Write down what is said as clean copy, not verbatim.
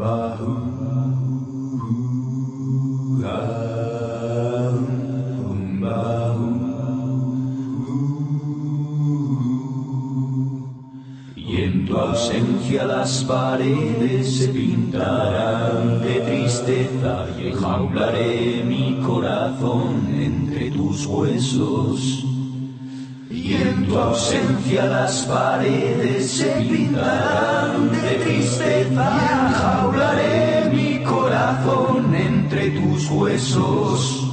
Y en tu ausencia las paredes se pintarán de tristeza y enjaularé mi corazón entre tus huesos. Y en tu ausencia las paredes se pintarán de tristeza y enjaularé mi corazón entre tus huesos.